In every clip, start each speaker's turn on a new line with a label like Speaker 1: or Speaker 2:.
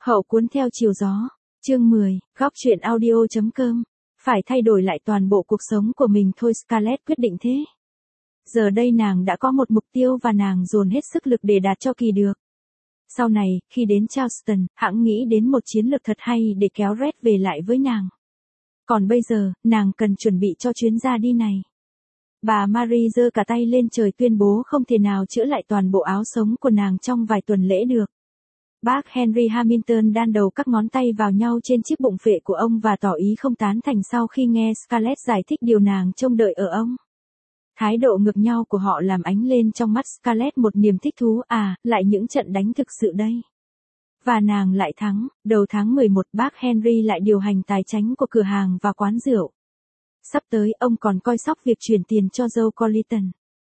Speaker 1: Hậu cuốn theo chiều gió. Chương 10, góc truyện audio.com. Phải thay đổi lại toàn bộ cuộc sống của mình thôi, Scarlett quyết định thế. Giờ đây nàng đã có một mục tiêu và nàng dồn hết sức lực để đạt cho kỳ được. Sau này, khi đến Charleston, hãng nghĩ đến một chiến lược thật hay để kéo Red về lại với nàng. Còn bây giờ, nàng cần chuẩn bị cho chuyến ra đi này. Bà Marie giơ cả tay lên trời tuyên bố không thể nào chữa lại toàn bộ áo sống của nàng trong vài tuần lễ được. Bác Henry Hamilton đan đầu các ngón tay vào nhau trên chiếc bụng phệ của ông và tỏ ý không tán thành sau khi nghe Scarlett giải thích điều nàng trông đợi ở ông. Thái độ ngược nhau của họ làm ánh lên trong mắt Scarlett một niềm thích thú, lại những trận đánh thực sự đây. Và nàng lại thắng. Đầu tháng 11 bác Henry lại điều hành tài chánh của cửa hàng và quán rượu. Sắp tới ông còn coi sóc việc chuyển tiền cho Joe Colleton.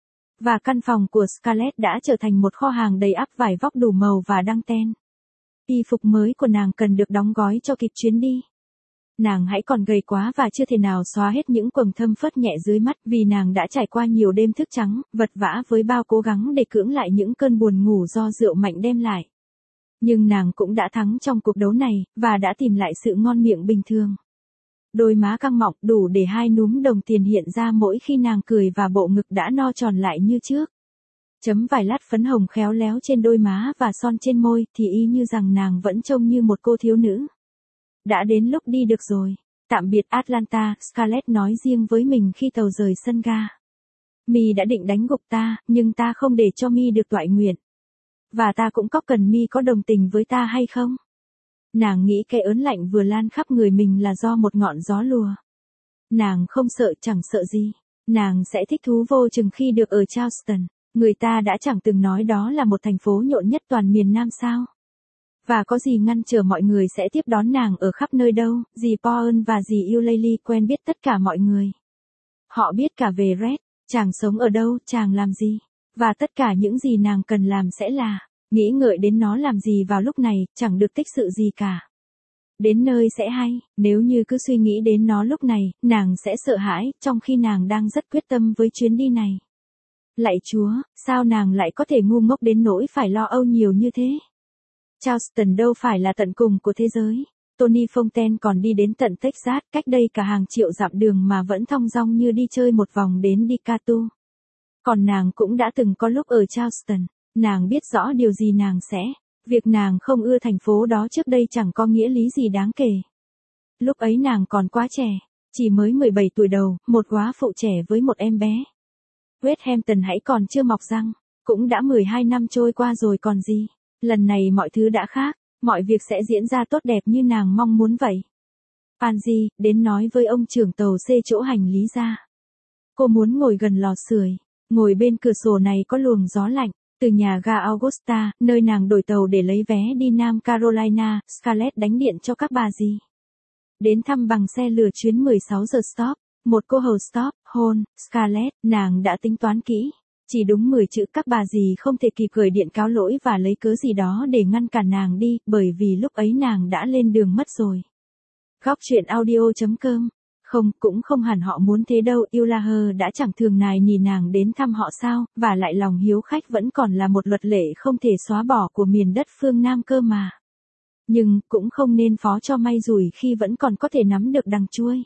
Speaker 1: Và căn phòng của Scarlett đã trở thành một kho hàng đầy ắp vải vóc đủ màu và đăng ten. Y phục mới của nàng cần được đóng gói cho kịp chuyến đi. Nàng hãy còn gầy quá và chưa thể nào xóa hết những quầng thâm phớt nhẹ dưới mắt vì nàng đã trải qua nhiều đêm thức trắng, vật vã với bao cố gắng để cưỡng lại những cơn buồn ngủ do rượu mạnh đem lại. Nhưng nàng cũng đã thắng trong cuộc đấu này, và đã tìm lại sự ngon miệng bình thường. Đôi má căng mọng đủ để hai núm đồng tiền hiện ra mỗi khi nàng cười và bộ ngực đã no tròn lại như trước. Chấm vài lát phấn hồng khéo léo trên đôi má và son trên môi thì y như rằng nàng vẫn trông như một cô thiếu nữ. Đã đến lúc đi được rồi. Tạm biệt Atlanta, Scarlett nói riêng với mình khi tàu rời sân ga. Mi đã định đánh gục ta, nhưng ta không để cho Mi được toại nguyện. Và ta cũng có cần Mi có đồng tình với ta hay không? Nàng nghĩ cái ớn lạnh vừa lan khắp người mình là do một ngọn gió lùa. Nàng không sợ, chẳng sợ gì. Nàng sẽ thích thú vô chừng khi được ở Charleston. Người ta đã chẳng từng nói đó là một thành phố nhộn nhất toàn miền Nam sao? Và có gì ngăn trở mọi người sẽ tiếp đón nàng ở khắp nơi đâu? Dì Paul và dì Eulalie quen biết tất cả mọi người. Họ biết cả về Red, chàng sống ở đâu, chàng làm gì. Và tất cả những gì nàng cần làm sẽ là nghĩ ngợi đến nó làm gì vào lúc này, chẳng được tích sự gì cả. Đến nơi sẽ hay, nếu như cứ suy nghĩ đến nó lúc này, nàng sẽ sợ hãi, trong khi nàng đang rất quyết tâm với chuyến đi này. Lạy Chúa, sao nàng lại có thể ngu ngốc đến nỗi phải lo âu nhiều như thế? Charleston đâu phải là tận cùng của thế giới. Tony Fontaine còn đi đến tận Texas, cách đây cả hàng triệu dặm đường mà vẫn thong dong như đi chơi một vòng đến Decatur. Còn nàng cũng đã từng có lúc ở Charleston. Nàng biết rõ điều gì nàng sẽ. Việc nàng không ưa thành phố đó trước đây chẳng có nghĩa lý gì đáng kể. Lúc ấy nàng còn quá trẻ, chỉ mới 17 tuổi đầu, một góa phụ trẻ với một em bé. West Hampton hãy còn chưa mọc răng, cũng đã 12 năm trôi qua rồi còn gì. Lần này mọi thứ đã khác, mọi việc sẽ diễn ra tốt đẹp như nàng mong muốn vậy. Pansy, đến nói với ông trưởng tàu xê chỗ hành lý ra. Cô muốn ngồi gần lò sưởi, ngồi bên cửa sổ này có luồng gió lạnh. Từ nhà ga Augusta, nơi nàng đổi tàu để lấy vé đi Nam Carolina, Scarlett đánh điện cho các bà dì. Đến thăm bằng xe lửa chuyến 16 giờ stop, một cô hầu stop, hôn, Scarlett, nàng đã tính toán kỹ. Chỉ đúng 10 chữ các bà dì không thể kịp gửi điện cáo lỗi và lấy cớ gì đó để ngăn cản nàng đi, bởi vì lúc ấy nàng đã lên đường mất rồi. Góc truyện audio.com. Không, cũng không hẳn họ muốn thế đâu, Eulalie đã chẳng thường nài nỉ nàng đến thăm họ sao, và lại lòng hiếu khách vẫn còn là một luật lệ không thể xóa bỏ của miền đất phương Nam cơ mà. Nhưng, cũng không nên phó cho may rủi khi vẫn còn có thể nắm được đằng chuôi.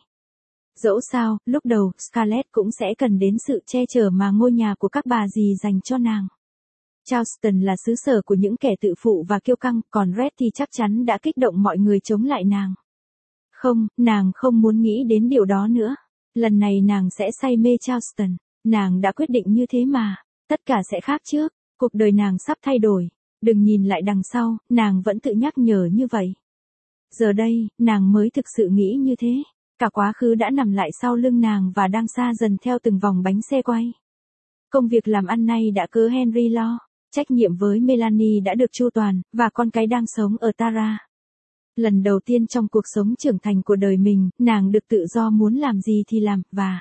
Speaker 1: Dẫu sao, lúc đầu, Scarlett cũng sẽ cần đến sự che chở mà ngôi nhà của các bà dì dành cho nàng. Charleston là xứ sở của những kẻ tự phụ và kiêu căng, còn Red thì chắc chắn đã kích động mọi người chống lại nàng. Không, nàng không muốn nghĩ đến điều đó nữa. Lần này nàng sẽ say mê Charleston. Nàng đã quyết định như thế mà. Tất cả sẽ khác trước. Cuộc đời nàng sắp thay đổi. Đừng nhìn lại đằng sau, nàng vẫn tự nhắc nhở như vậy. Giờ đây, nàng mới thực sự nghĩ như thế. Cả quá khứ đã nằm lại sau lưng nàng và đang xa dần theo từng vòng bánh xe quay. Công việc làm ăn nay đã cớ Henry lo. Trách nhiệm với Melanie đã được chu toàn, và con cái đang sống ở Tara. Lần đầu tiên trong cuộc sống trưởng thành của đời mình, nàng được tự do muốn làm gì thì làm, và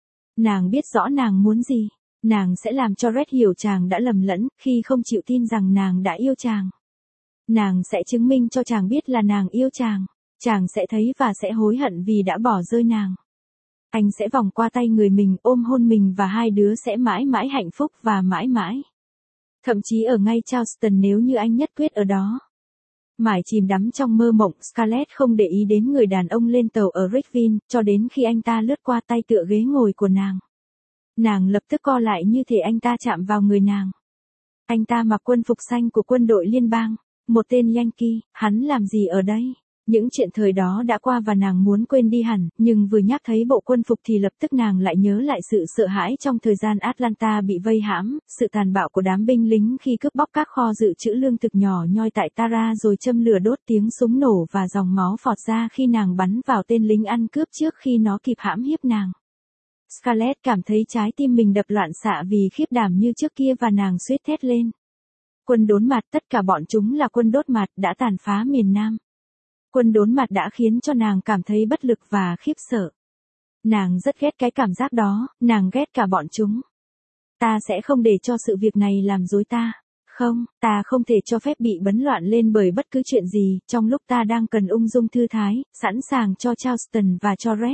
Speaker 1: nàng biết rõ nàng muốn gì. Nàng sẽ làm cho Red hiểu chàng đã lầm lẫn khi không chịu tin rằng nàng đã yêu chàng. Nàng sẽ chứng minh cho chàng biết là nàng yêu chàng. Chàng sẽ thấy và sẽ hối hận vì đã bỏ rơi nàng. Anh sẽ vòng qua tay người mình, ôm hôn mình và hai đứa sẽ mãi mãi hạnh phúc và mãi mãi. Thậm chí ở ngay Charleston nếu như anh nhất quyết ở đó. Mải chìm đắm trong mơ mộng, Scarlett không để ý đến người đàn ông lên tàu ở Ridgeville, cho đến khi anh ta lướt qua tay tựa ghế ngồi của nàng. Nàng lập tức co lại như thể anh ta chạm vào người nàng. Anh ta mặc quân phục xanh của quân đội liên bang, một tên Yankee, hắn làm gì ở đây? Những chuyện thời đó đã qua và nàng muốn quên đi hẳn, nhưng vừa nhắc thấy bộ quân phục thì lập tức nàng lại nhớ lại sự sợ hãi trong thời gian Atlanta bị vây hãm, sự tàn bạo của đám binh lính khi cướp bóc các kho dự trữ lương thực nhỏ nhoi tại Tara rồi châm lửa đốt, tiếng súng nổ và dòng máu phọt ra khi nàng bắn vào tên lính ăn cướp trước khi nó kịp hãm hiếp nàng. Scarlett cảm thấy trái tim mình đập loạn xạ vì khiếp đảm như trước kia và nàng suýt thét lên. Quân đốn mặt, tất cả bọn chúng là quân đốt mặt đã tàn phá miền Nam. Quân đốn mặt đã khiến cho nàng cảm thấy bất lực và khiếp sợ. Nàng rất ghét cái cảm giác đó, nàng ghét cả bọn chúng. Ta sẽ không để cho sự việc này làm dối ta. Không, ta không thể cho phép bị bấn loạn lên bởi bất cứ chuyện gì, trong lúc ta đang cần ung dung thư thái, sẵn sàng cho Charleston và cho Red.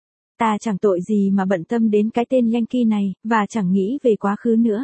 Speaker 1: Ta chẳng tội gì mà bận tâm đến cái tên Yankee này, và chẳng nghĩ về quá khứ nữa.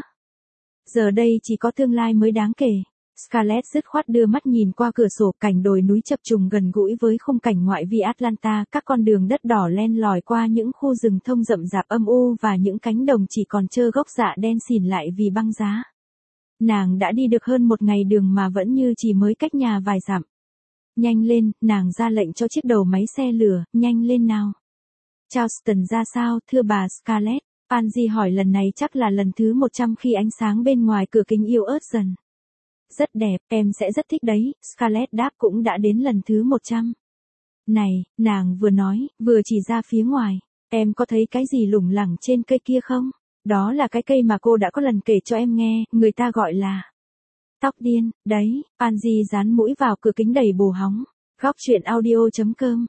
Speaker 1: Giờ đây chỉ có tương lai mới đáng kể. Scarlett dứt khoát đưa mắt nhìn qua cửa sổ, cảnh đồi núi chập trùng gần gũi với khung cảnh ngoại vi Atlanta, các con đường đất đỏ len lỏi qua những khu rừng thông rậm rạp âm u và những cánh đồng chỉ còn trơ gốc dạ đen xỉn lại vì băng giá. Nàng đã đi được hơn một ngày đường mà vẫn như chỉ mới cách nhà vài dặm. Nhanh lên, nàng ra lệnh cho chiếc đầu máy xe lửa, nhanh lên nào. Charleston ra sao, thưa bà Scarlett? Pansy hỏi, lần này chắc là lần thứ 100 khi ánh sáng bên ngoài cửa kính yếu ớt dần. Rất đẹp, em sẽ rất thích đấy, Scarlett đáp, cũng đã đến lần thứ 100. Này, nàng vừa nói, vừa chỉ ra phía ngoài, em có thấy cái gì lủng lẳng trên cây kia không? Đó là cái cây mà cô đã có lần kể cho em nghe, người ta gọi là tóc điên, đấy. Pansy dán mũi vào cửa kính đầy bồ hóng. Góc truyện audio.com.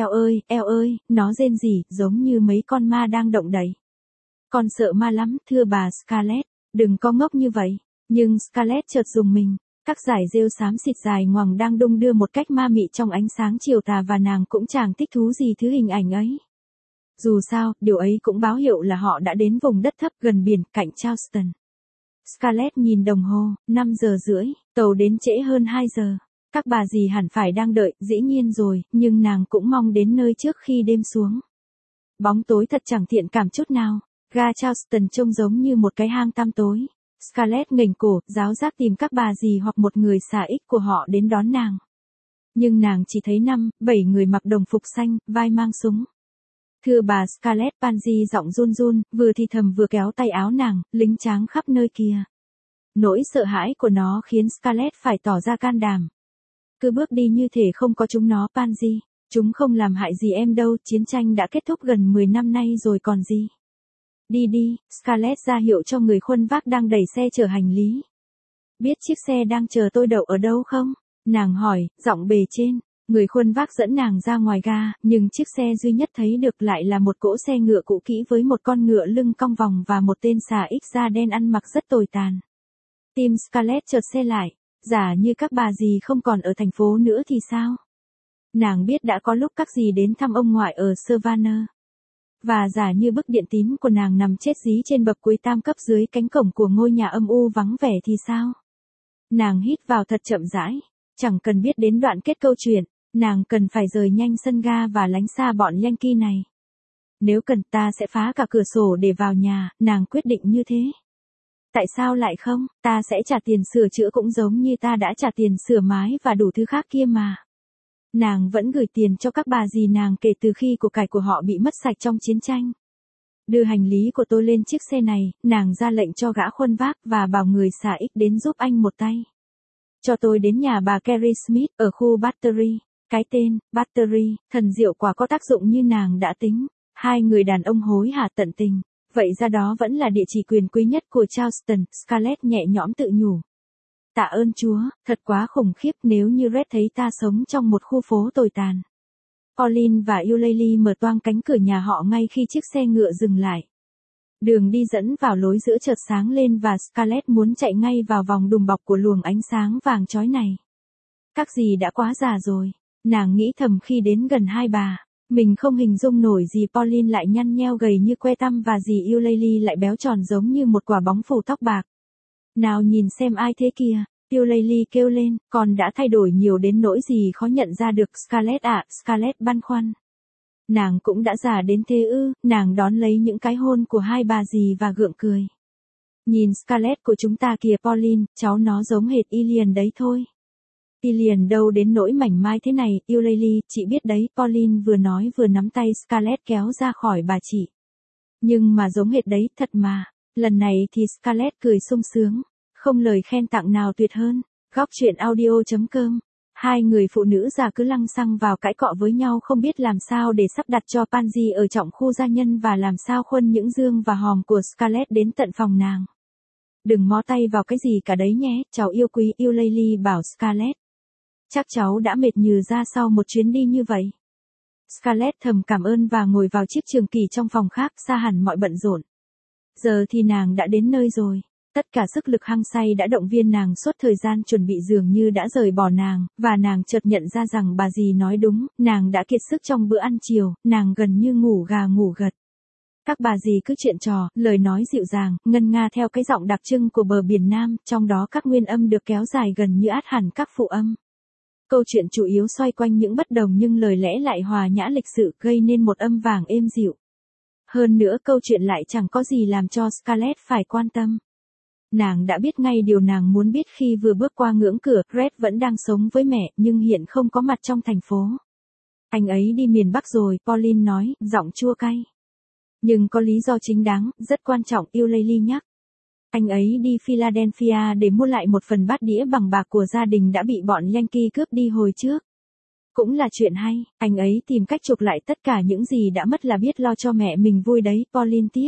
Speaker 1: Eo ơi, nó rên rỉ, giống như mấy con ma đang động đậy. Con sợ ma lắm, thưa bà Scarlett, đừng có ngốc như vậy. Nhưng Scarlett chợt rùng mình, các dải rêu xám xịt dài ngoằng đang đung đưa một cách ma mị trong ánh sáng chiều tà và nàng cũng chẳng thích thú gì thứ hình ảnh ấy. Dù sao, điều ấy cũng báo hiệu là họ đã đến vùng đất thấp gần biển, cạnh Charleston. Scarlett nhìn đồng hồ, 5 giờ rưỡi, tàu đến trễ hơn 2 giờ. Các bà dì hẳn phải đang đợi, dĩ nhiên rồi, nhưng nàng cũng mong đến nơi trước khi đêm xuống. Bóng tối thật chẳng thiện cảm chút nào, ga Charleston trông giống như một cái hang tăm tối. Scarlett nghềnh cổ, giáo giác tìm các bà dì hoặc một người xà ích của họ đến đón nàng. Nhưng nàng chỉ thấy 5-7 người mặc đồng phục xanh, vai mang súng. Thưa bà Scarlett, Pansy giọng run run, vừa thì thầm vừa kéo tay áo nàng, lính tráng khắp nơi kìa. Nỗi sợ hãi của nó khiến Scarlett phải tỏ ra can đảm. Cứ bước đi như thể không có chúng nó, Pansy. Chúng không làm hại gì em đâu, chiến tranh đã kết thúc gần 10 năm nay rồi còn gì. Đi đi, Scarlett ra hiệu cho người khuân vác đang đẩy xe chở hành lý. Biết chiếc xe đang chờ tôi đậu ở đâu không? Nàng hỏi, giọng bề trên. Người khuân vác dẫn nàng ra ngoài ga, nhưng chiếc xe duy nhất thấy được lại là một cỗ xe ngựa cũ kỹ với một con ngựa lưng cong vòng và một tên xà ích da đen ăn mặc rất tồi tàn. Tim Scarlett chợt xe lại, giả như các bà dì không còn ở thành phố nữa thì sao? Nàng biết đã có lúc các dì đến thăm ông ngoại ở Savannah. Và giả như bức điện tín của nàng nằm chết dí trên bậc cuối tam cấp dưới cánh cổng của ngôi nhà âm u vắng vẻ thì sao? Nàng hít vào thật chậm rãi, chẳng cần biết đến đoạn kết câu chuyện, nàng cần phải rời nhanh sân ga và lánh xa bọn Yankee này. Nếu cần ta sẽ phá cả cửa sổ để vào nhà, nàng quyết định như thế. Tại sao lại không, ta sẽ trả tiền sửa chữa cũng giống như ta đã trả tiền sửa mái và đủ thứ khác kia mà. Nàng vẫn gửi tiền cho các bà dì nàng kể từ khi của cải của họ bị mất sạch trong chiến tranh. Đưa hành lý của tôi lên chiếc xe này, nàng ra lệnh cho gã khuân vác và bảo người xà ích đến giúp anh một tay. Cho tôi đến nhà bà Carrie Smith ở khu Battery. Cái tên, Battery, thần diệu quả có tác dụng như nàng đã tính. Hai người đàn ông hối hả tận tình. Vậy ra đó vẫn là địa chỉ quyền quý nhất của Charleston, Scarlett nhẹ nhõm tự nhủ. Tạ ơn Chúa, thật quá khủng khiếp nếu như Red thấy ta sống trong một khu phố tồi tàn. Pauline và Eulalie mở toang cánh cửa nhà họ ngay khi chiếc xe ngựa dừng lại. Đường đi dẫn vào lối giữa chợt sáng lên và Scarlett muốn chạy ngay vào vòng đùm bọc của luồng ánh sáng vàng chói này. Các dì đã quá già rồi, nàng nghĩ thầm khi đến gần hai bà. Mình không hình dung nổi dì Pauline lại nhăn nheo gầy như que tăm và dì Eulalie lại béo tròn giống như một quả bóng phủ tóc bạc. Nào nhìn xem ai thế kìa, Eulalie kêu lên, con đã thay đổi nhiều đến nỗi gì khó nhận ra được Scarlett ạ, Scarlett băn khoăn. Nàng cũng đã già đến thế ư, nàng đón lấy những cái hôn của hai bà dì và gượng cười. Nhìn Scarlett của chúng ta kìa Pauline, cháu nó giống hệt Ilian đấy thôi. Ilian đâu đến nỗi mảnh mai thế này, Eulalie, chị biết đấy, Pauline vừa nói vừa nắm tay Scarlett kéo ra khỏi bà chị. Nhưng mà giống hệt đấy, thật mà. Lần này thì Scarlett cười sung sướng, không lời khen tặng nào tuyệt hơn. Góc truyện audio.com. Hai người phụ nữ già cứ lăng xăng vào cãi cọ với nhau không biết làm sao để sắp đặt cho Pansy ở trọng khu gia nhân và làm sao khuân những dương và hòm của Scarlett đến tận phòng nàng. Đừng mó tay vào cái gì cả đấy nhé, cháu yêu quý, Eulalie bảo Scarlett. Chắc cháu đã mệt nhừ ra sau một chuyến đi như vậy. Scarlett thầm cảm ơn và ngồi vào chiếc trường kỳ trong phòng khác xa hẳn mọi bận rộn. Giờ thì nàng đã đến nơi rồi. Tất cả sức lực hăng say đã động viên nàng suốt thời gian chuẩn bị dường như đã rời bỏ nàng, và nàng chợt nhận ra rằng bà dì nói đúng, nàng đã kiệt sức trong bữa ăn chiều, nàng gần như ngủ gà ngủ gật. Các bà dì cứ chuyện trò, lời nói dịu dàng, ngân nga theo cái giọng đặc trưng của bờ biển Nam, trong đó các nguyên âm được kéo dài gần như át hẳn các phụ âm. Câu chuyện chủ yếu xoay quanh những bất đồng nhưng lời lẽ lại hòa nhã lịch sự, gây nên một âm vàng êm dịu. Hơn nữa câu chuyện lại chẳng có gì làm cho Scarlett phải quan tâm. Nàng đã biết ngay điều nàng muốn biết khi vừa bước qua ngưỡng cửa, Red vẫn đang sống với mẹ nhưng hiện không có mặt trong thành phố. Anh ấy đi miền Bắc rồi, Pauline nói, giọng chua cay. Nhưng có lý do chính đáng, rất quan trọng, Eulalie nhắc. Anh ấy đi Philadelphia để mua lại một phần bát đĩa bằng bạc của gia đình đã bị bọn Yankee cướp đi hồi trước. Cũng là chuyện hay, anh ấy tìm cách chuộc lại tất cả những gì đã mất là biết lo cho mẹ mình vui đấy, Pauline tiếp.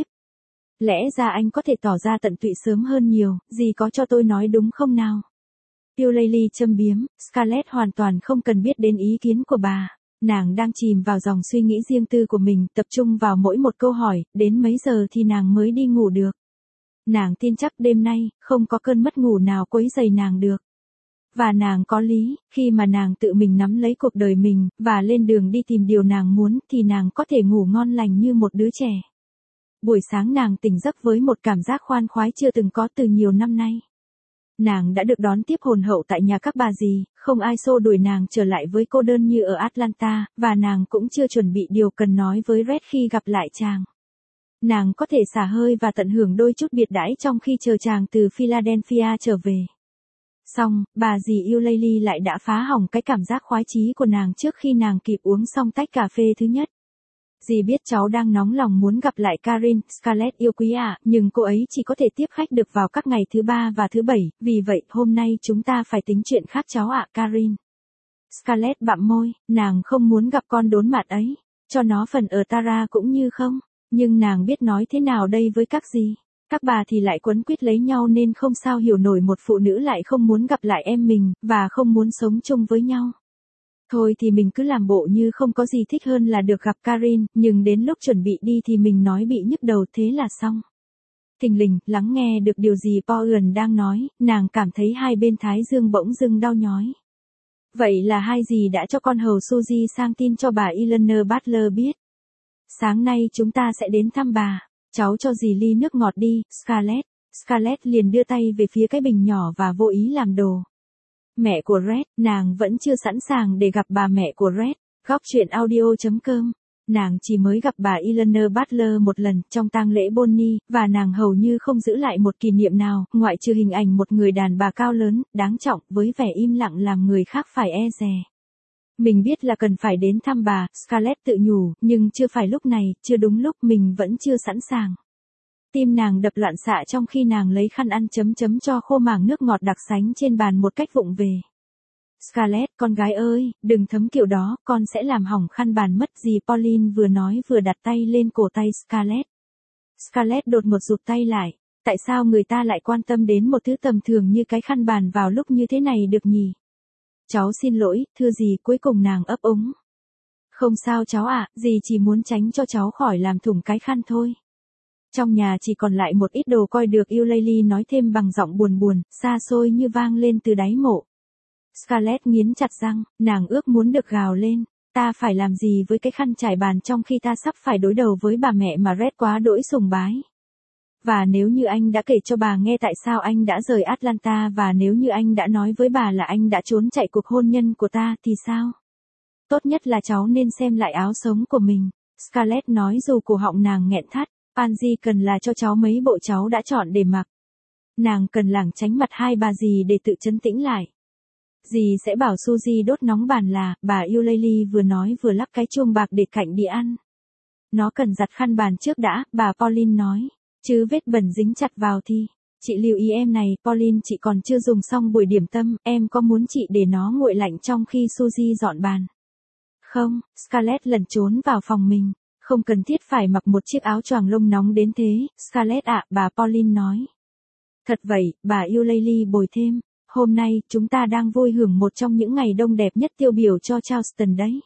Speaker 1: Lẽ ra anh có thể tỏ ra tận tụy sớm hơn nhiều, dì có cho tôi nói đúng không nào? Eulalie châm biếm, Scarlett hoàn toàn không cần biết đến ý kiến của bà. Nàng đang chìm vào dòng suy nghĩ riêng tư của mình, tập trung vào mỗi một câu hỏi, đến mấy giờ thì nàng mới đi ngủ được. Nàng tin chắc đêm nay, không có cơn mất ngủ nào quấy rầy nàng được. Và nàng có lý, khi mà nàng tự mình nắm lấy cuộc đời mình, và lên đường đi tìm điều nàng muốn, thì nàng có thể ngủ ngon lành như một đứa trẻ. Buổi sáng nàng tỉnh giấc với một cảm giác khoan khoái chưa từng có từ nhiều năm nay. Nàng đã được đón tiếp hồn hậu tại nhà các bà dì, không ai xô đuổi nàng trở lại với cô đơn như ở Atlanta, và nàng cũng chưa chuẩn bị điều cần nói với Red khi gặp lại chàng. Nàng có thể xả hơi và tận hưởng đôi chút biệt đãi trong khi chờ chàng từ Philadelphia trở về. Xong, bà dì Eulalie lại đã phá hỏng cái cảm giác khoái chí của nàng trước khi nàng kịp uống xong tách cà phê thứ nhất. Dì biết cháu đang nóng lòng muốn gặp lại Karin, Scarlett yêu quý ạ, nhưng cô ấy chỉ có thể tiếp khách được vào các ngày thứ ba và thứ bảy, vì vậy hôm nay chúng ta phải tính chuyện khác cháu ạ, Karin. Scarlett bặm môi, nàng không muốn gặp con đốn mặt ấy, cho nó phần ở Tara cũng như không, nhưng nàng biết nói thế nào đây với các dì. Các bà thì lại quấn quýt lấy nhau nên không sao hiểu nổi một phụ nữ lại không muốn gặp lại em mình, và không muốn sống chung với nhau. Thôi thì mình cứ làm bộ như không có gì thích hơn là được gặp Karin, nhưng đến lúc chuẩn bị đi thì mình nói bị nhức đầu thế là xong. Thình lình, lắng nghe được điều gì Paul đang nói, nàng cảm thấy hai bên thái dương bỗng dưng đau nhói. Vậy là hai dì đã cho con hầu Suzy sang tin cho bà Eleanor Butler biết. Sáng nay chúng ta sẽ đến thăm bà, cháu cho dì ly nước ngọt đi, Scarlett. Scarlett liền đưa tay về phía cái bình nhỏ và vô ý làm đồ. Mẹ của Red, nàng vẫn chưa sẵn sàng để gặp bà mẹ của Red. Góc truyện audio.com. Nàng chỉ mới gặp bà Eleanor Butler một lần trong tang lễ Bonnie, và nàng hầu như không giữ lại một kỷ niệm nào, ngoại trừ hình ảnh một người đàn bà cao lớn, đáng trọng, với vẻ im lặng làm người khác phải e dè. Mình biết là cần phải đến thăm bà, Scarlett tự nhủ, nhưng chưa phải lúc này, chưa đúng lúc, mình vẫn chưa sẵn sàng. Tim nàng đập loạn xạ trong khi nàng lấy khăn ăn chấm cho khô màng nước ngọt đặc sánh trên bàn một cách vụng về. Scarlett, con gái ơi, đừng thấm kiểu đó, con sẽ làm hỏng khăn bàn mất, dì Pauline vừa nói vừa đặt tay lên cổ tay Scarlett. Scarlett đột ngột rụt tay lại, tại sao người ta lại quan tâm đến một thứ tầm thường như cái khăn bàn vào lúc như thế này được nhỉ? Cháu xin lỗi, thưa dì, cuối cùng nàng ấp úng. Không sao cháu ạ, dì chỉ muốn tránh cho cháu khỏi làm thủng cái khăn thôi. Trong nhà chỉ còn lại một ít đồ coi được, Eulalie nói thêm bằng giọng buồn buồn, xa xôi như vang lên từ đáy mộ. Scarlett nghiến chặt răng, nàng ước muốn được gào lên, ta phải làm gì với cái khăn trải bàn trong khi ta sắp phải đối đầu với bà mẹ mà Red quá đỗi sùng bái. Và nếu như anh đã kể cho bà nghe tại sao anh đã rời Atlanta và nếu như anh đã nói với bà là anh đã trốn chạy cuộc hôn nhân của ta thì sao? Tốt nhất là cháu nên xem lại áo sống của mình. Scarlett nói dù cổ họng nàng nghẹn thắt. Pansy cần là cho cháu mấy bộ cháu đã chọn để mặc. Nàng cần lảng tránh mặt hai bà dì để tự trấn tĩnh lại. Dì sẽ bảo Suzy đốt nóng bàn là, bà Eulalie vừa nói vừa lắp cái chuông bạc để cạnh đĩa ăn. Nó cần giặt khăn bàn trước đã, bà Pauline nói. Chứ vết bẩn dính chặt vào thì. Chị lưu ý em này, Pauline, chị còn chưa dùng xong buổi điểm tâm, em có muốn chị để nó nguội lạnh trong khi Suzy dọn bàn? Không, Scarlett lẩn trốn vào phòng mình. Không cần thiết phải mặc một chiếc áo choàng lông nóng đến thế, Scarlett ạ, bà Pauline nói. Thật vậy, bà Eulalie bồi thêm. Hôm nay, chúng ta đang vui hưởng một trong những ngày đông đẹp nhất tiêu biểu cho Charleston đấy.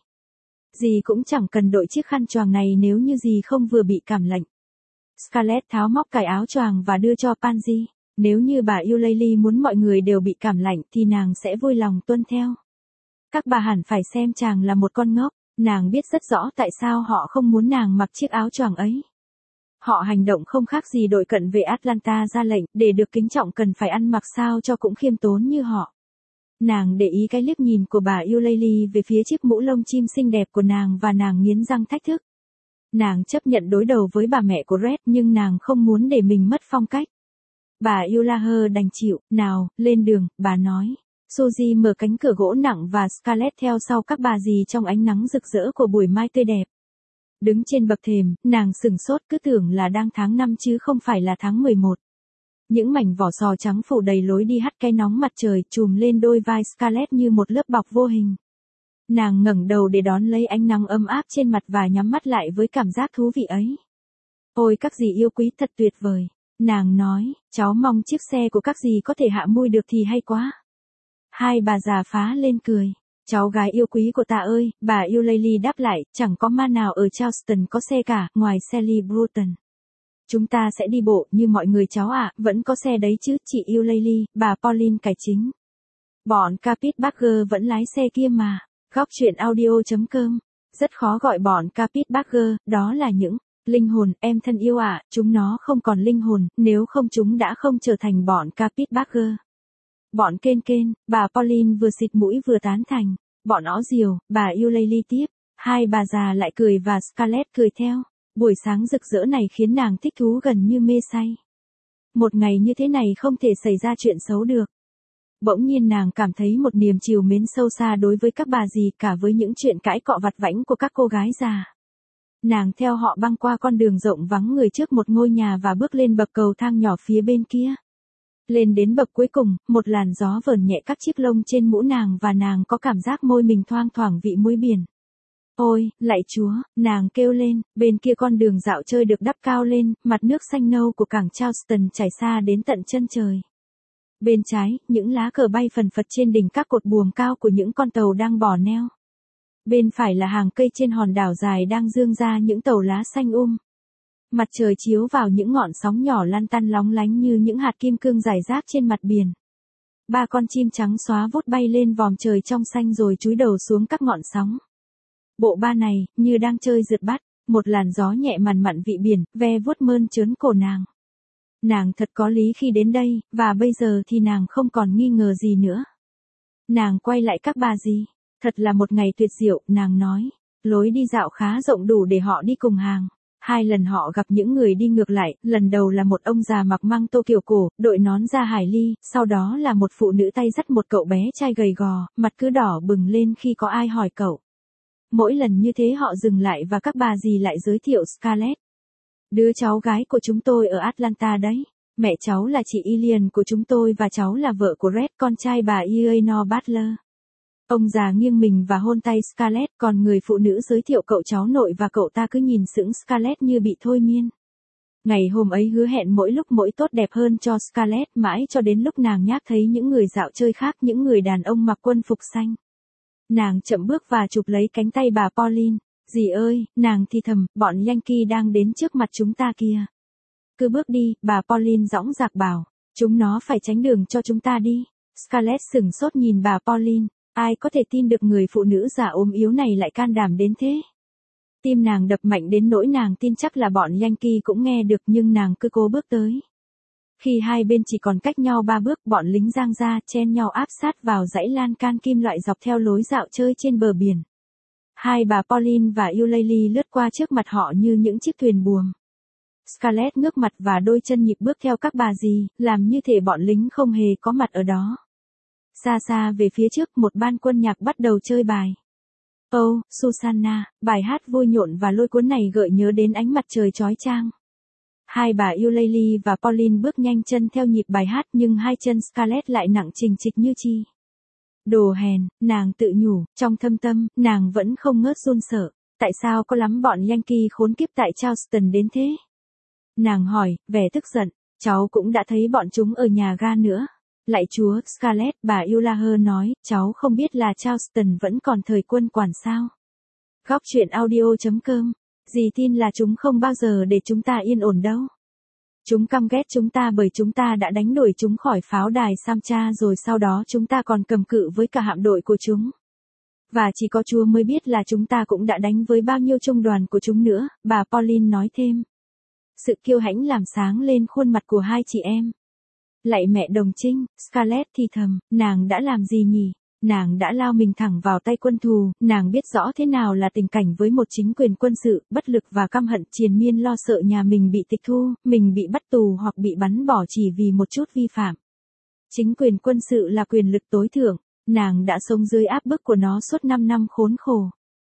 Speaker 1: Dì cũng chẳng cần đội chiếc khăn choàng này nếu như dì không vừa bị cảm lạnh. Scarlett tháo móc cài áo choàng và đưa cho Pansy. Nếu như bà Eulalie muốn mọi người đều bị cảm lạnh thì nàng sẽ vui lòng tuân theo. Các bà hẳn phải xem chàng là một con ngốc. Nàng biết rất rõ tại sao họ không muốn nàng mặc chiếc áo choàng ấy. Họ hành động không khác gì đội cận vệ Atlanta ra lệnh, để được kính trọng cần phải ăn mặc sao cho cũng khiêm tốn như họ. Nàng để ý cái liếc nhìn của bà Eulalie về phía chiếc mũ lông chim xinh đẹp của nàng và nàng nghiến răng thách thức. Nàng chấp nhận đối đầu với bà mẹ của Red nhưng nàng không muốn để mình mất phong cách. Bà Eulalie đành chịu, nào, lên đường, bà nói. Suzy mở cánh cửa gỗ nặng và Scarlett theo sau các bà dì trong ánh nắng rực rỡ của buổi mai tươi đẹp. Đứng trên bậc thềm, nàng sửng sốt cứ tưởng là đang tháng 5 chứ không phải là tháng 11. Những mảnh vỏ sò trắng phủ đầy lối đi hắt cái nóng mặt trời trùm lên đôi vai Scarlett như một lớp bọc vô hình. Nàng ngẩng đầu để đón lấy ánh nắng ấm áp trên mặt và nhắm mắt lại với cảm giác thú vị ấy. Ôi các dì yêu quý thật tuyệt vời. Nàng nói, cháu mong chiếc xe của các dì có thể hạ mui được thì hay quá. Hai bà già phá lên cười. Cháu gái yêu quý của ta ơi, bà Eulalie đáp lại, chẳng có ma nào ở Charleston có xe cả, ngoài Sally Bruton. Chúng ta sẽ đi bộ như mọi người cháu ạ, vẫn có xe đấy chứ, chị Eulalie, bà Pauline cải chính. Bọn Carpetbagger vẫn lái xe kia mà. Góc truyện audio.com. Rất khó gọi bọn Carpetbagger, đó là những linh hồn, em thân yêu ạ, chúng nó không còn linh hồn, nếu không chúng đã không trở thành bọn Carpetbagger. Bọn kên, bà Pauline vừa xịt mũi vừa tán thành. Bọn ó diều, bà Eulalie tiếp. Hai bà già lại cười và Scarlett cười theo. Buổi sáng rực rỡ này khiến nàng thích thú gần như mê say. Một ngày như thế này không thể xảy ra chuyện xấu được. Bỗng nhiên nàng cảm thấy một niềm trìu mến sâu xa đối với các bà dì cả với những chuyện cãi cọ vặt vãnh của các cô gái già. Nàng theo họ băng qua con đường rộng vắng người trước một ngôi nhà và bước lên bậc cầu thang nhỏ phía bên kia. Lên đến bậc cuối cùng, một làn gió vờn nhẹ các chiếc lông trên mũ nàng và nàng có cảm giác môi mình thoang thoảng vị muối biển. Ôi, lạy Chúa, nàng kêu lên, bên kia con đường dạo chơi được đắp cao lên, mặt nước xanh nâu của cảng Charleston chảy xa đến tận chân trời. Bên trái, những lá cờ bay phần phật trên đỉnh các cột buồm cao của những con tàu đang bỏ neo. Bên phải là hàng cây trên hòn đảo dài đang dương ra những tàu lá xanh Mặt trời chiếu vào những ngọn sóng nhỏ lăn tăn lóng lánh như những hạt kim cương rải rác trên mặt biển. Ba con chim trắng xóa vút bay lên vòm trời trong xanh rồi chúi đầu xuống các ngọn sóng. Bộ ba này, như đang chơi rượt bắt, một làn gió nhẹ mằn mặn vị biển, ve vuốt mơn trớn cổ nàng. Nàng thật có lý khi đến đây, và bây giờ thì nàng không còn nghi ngờ gì nữa. Nàng quay lại các bà dì. Thật là một ngày tuyệt diệu, nàng nói. Lối đi dạo khá rộng đủ để họ đi cùng hàng. Hai lần họ gặp những người đi ngược lại, lần đầu là một ông già mặc măng tô kiểu cổ, đội nón da hải ly, sau đó là một phụ nữ tay dắt một cậu bé trai gầy gò, mặt cứ đỏ bừng lên khi có ai hỏi cậu. Mỗi lần như thế họ dừng lại và các bà dì lại giới thiệu Scarlett. Đứa cháu gái của chúng tôi ở Atlanta đấy. Mẹ cháu là chị Ilian của chúng tôi và cháu là vợ của Red, con trai bà Eleanor Butler. Ông già nghiêng mình và hôn tay Scarlett, còn người phụ nữ giới thiệu cậu cháu nội và cậu ta cứ nhìn sững Scarlett như bị thôi miên. Ngày hôm ấy hứa hẹn mỗi lúc mỗi tốt đẹp hơn cho Scarlett mãi cho đến lúc nàng nhác thấy những người dạo chơi khác, những người đàn ông mặc quân phục xanh. Nàng chậm bước và chụp lấy cánh tay bà Pauline. Dì ơi, nàng thì thầm, bọn Yankee đang đến trước mặt chúng ta kìa. Cứ bước đi, bà Pauline dõng dạc bảo. Chúng nó phải tránh đường cho chúng ta đi. Scarlett sửng sốt nhìn bà Pauline. Ai có thể tin được người phụ nữ già ốm yếu này lại can đảm đến thế? Tim nàng đập mạnh đến nỗi nàng tin chắc là bọn Yankee cũng nghe được nhưng nàng cứ cố bước tới. Khi hai bên chỉ còn cách nhau 3 bước, bọn lính giang ra chen nhau áp sát vào dãy lan can kim loại dọc theo lối dạo chơi trên bờ biển. Hai bà Pauline và Eulalie lướt qua trước mặt họ như những chiếc thuyền buồm. Scarlett ngước mặt và đôi chân nhịp bước theo các bà dì, làm như thể bọn lính không hề có mặt ở đó. Xa xa về phía trước, một ban quân nhạc bắt đầu chơi bài. Oh, Susanna, bài hát vui nhộn và lôi cuốn này gợi nhớ đến ánh mặt trời chói chang. Hai bà Eulalie và Pauline bước nhanh chân theo nhịp bài hát nhưng hai chân Scarlett lại nặng trình trịch như chi. Đồ hèn, nàng tự nhủ, trong thâm tâm, nàng vẫn không ngớt run sợ. Tại sao có lắm bọn Yankee khốn kiếp tại Charleston đến thế? Nàng hỏi, vẻ tức giận, cháu cũng đã thấy bọn chúng ở nhà ga nữa. Lạy Chúa, Scarlett, bà Eulalie nói, cháu không biết là Charleston vẫn còn thời quân quản sao. Góc truyện audio.com. Dì tin là chúng không bao giờ để chúng ta yên ổn đâu. Chúng căm ghét chúng ta bởi chúng ta đã đánh đuổi chúng khỏi pháo đài Samcha rồi sau đó chúng ta còn cầm cự với cả hạm đội của chúng. Và chỉ có Chúa mới biết là chúng ta cũng đã đánh với bao nhiêu trung đoàn của chúng nữa, bà Pauline nói thêm. Sự kiêu hãnh làm sáng lên khuôn mặt của hai chị em. Lạy mẹ đồng trinh, Scarlett thì thầm, nàng đã làm gì nhỉ? Nàng đã lao mình thẳng vào tay quân thù, nàng biết rõ thế nào là tình cảnh với một chính quyền quân sự, bất lực và căm hận triền miên lo sợ nhà mình bị tịch thu, mình bị bắt tù hoặc bị bắn bỏ chỉ vì một chút vi phạm. Chính quyền quân sự là quyền lực tối thượng, nàng đã sống dưới áp bức của nó suốt 5 năm khốn khổ.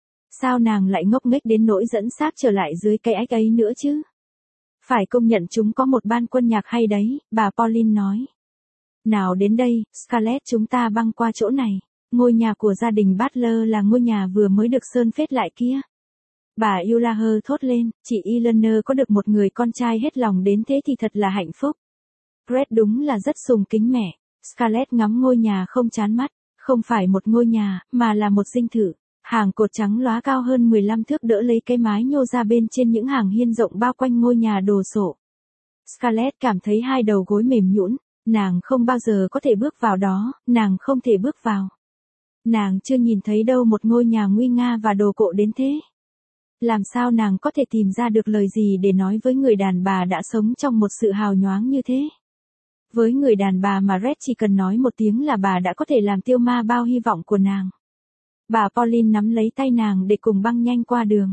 Speaker 1: Sao nàng lại ngốc nghếch đến nỗi dẫn xác trở lại dưới cái ách ấy nữa chứ? Phải công nhận chúng có một ban quân nhạc hay đấy, bà Pauline nói. Nào đến đây, Scarlett, chúng ta băng qua chỗ này. Ngôi nhà của gia đình Butler là ngôi nhà vừa mới được sơn phết lại kia. Bà Eulalie thốt lên, chị Eleanor có được một người con trai hết lòng đến thế thì thật là hạnh phúc. Fred đúng là rất sùng kính mẹ. Scarlett ngắm ngôi nhà không chán mắt, không phải một ngôi nhà, mà là một dinh thự. Hàng cột trắng lóa cao hơn 15 thước đỡ lấy cái mái nhô ra bên trên những hàng hiên rộng bao quanh ngôi nhà đồ sộ. Scarlett cảm thấy hai đầu gối mềm nhũn, nàng không bao giờ có thể bước vào đó, nàng không thể bước vào. Nàng chưa nhìn thấy đâu một ngôi nhà nguy nga và đồ cộ đến thế. Làm sao nàng có thể tìm ra được lời gì để nói với người đàn bà đã sống trong một sự hào nhoáng như thế? Với người đàn bà mà Red chỉ cần nói một tiếng là bà đã có thể làm tiêu ma bao hy vọng của nàng. Bà Pauline nắm lấy tay nàng để cùng băng nhanh qua đường.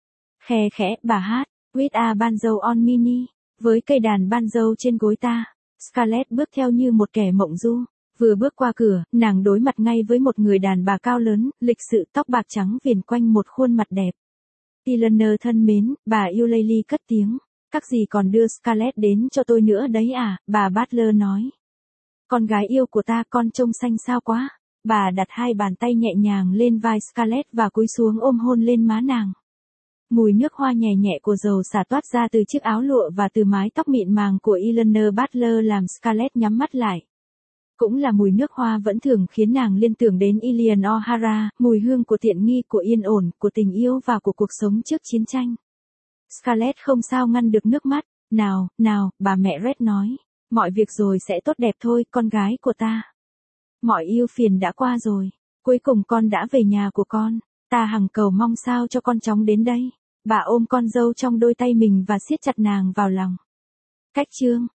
Speaker 1: Khe khẽ, bà hát, with a banjo on mini, với cây đàn banjo trên gối ta. Scarlett bước theo như một kẻ mộng du. Vừa bước qua cửa, nàng đối mặt ngay với một người đàn bà cao lớn, lịch sự, tóc bạc trắng viền quanh một khuôn mặt đẹp. Eleanor thân mến, bà Eulalie cất tiếng. Các dì còn đưa Scarlett đến cho tôi nữa đấy à, bà Butler nói. Con gái yêu của ta, con trông xanh sao quá. Bà đặt hai bàn tay nhẹ nhàng lên vai Scarlett và cúi xuống ôm hôn lên má nàng. Mùi nước hoa nhẹ nhẹ của dầu xả toát ra từ chiếc áo lụa và từ mái tóc mịn màng của Eleanor Butler làm Scarlett nhắm mắt lại. Cũng là mùi nước hoa vẫn thường khiến nàng liên tưởng đến Ilian O'Hara, mùi hương của tiện nghi, của yên ổn, của tình yêu và của cuộc sống trước chiến tranh. Scarlett không sao ngăn được nước mắt. Nào, nào, bà mẹ Red nói. Mọi việc rồi sẽ tốt đẹp thôi, con gái của ta. Mọi ưu phiền đã qua rồi. Cuối cùng con đã về nhà của con. Ta hằng cầu mong sao cho con chóng đến đây. Bà ôm con dâu trong đôi tay mình và siết chặt nàng vào lòng. Cách chương